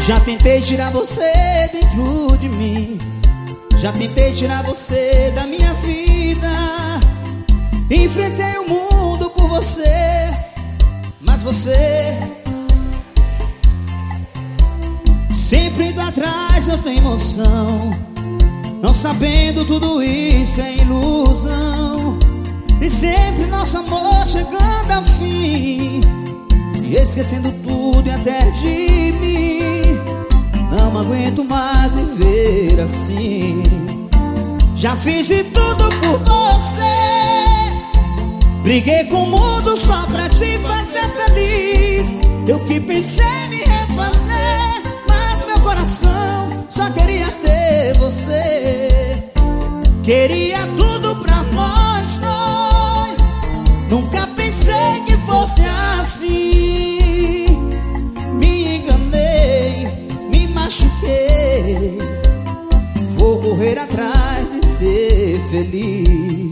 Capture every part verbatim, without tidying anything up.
Já tentei tirar você dentro de mim, já tentei tirar você da minha vida. Enfrentei o mundo por você, mas você sempre indo atrás da tua emoção, não sabendo tudo isso é ilusão. E sempre nosso amor chegando ao fim, se esquecendo tudo e até de mim. Não aguento mais viver assim. Já fiz de tudo por você, briguei com o mundo só pra te fazer feliz. Eu que pensei em me refazer, mas meu coração só queria ter você. Queria tudo pra nós dois, nunca pensei que fosse assim. Me enganei, me machuquei, vou correr atrás de ser feliz.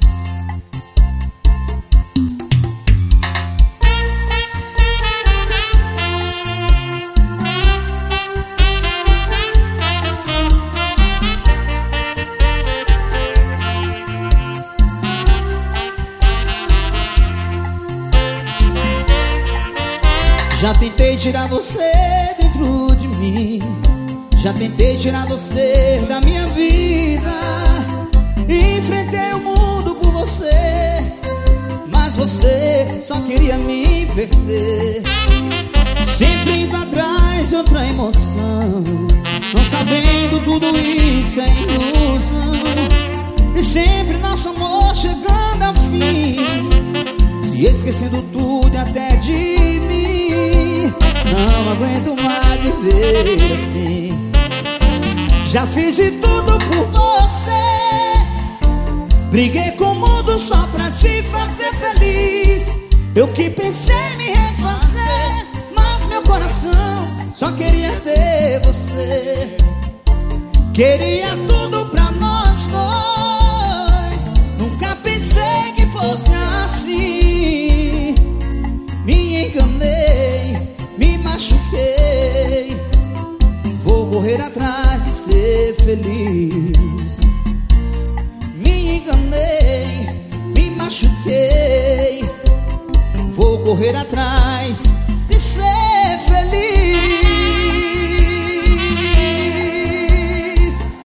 Já tentei tirar você dentro de mim, já tentei tirar você da minha vida. Enfrentei o mundo por você, mas você só queria me perder. Sempre indo atrás de outra emoção, não sabendo tudo isso é ilusão. E sempre nosso amor chegando ao fim, se esquecendo tudo e até de mim. Não aguento mais viver assim. Já fiz de tudo por você, briguei com o mundo só pra te fazer feliz. Eu que pensei em me refazer, mas meu coração só queria ter você. Queria tudo pra nós dois, nunca pensei que fosse assim. Me enganei, me machuquei, vou correr atrás de ser feliz. Me enganei, me machuquei, vou correr atrás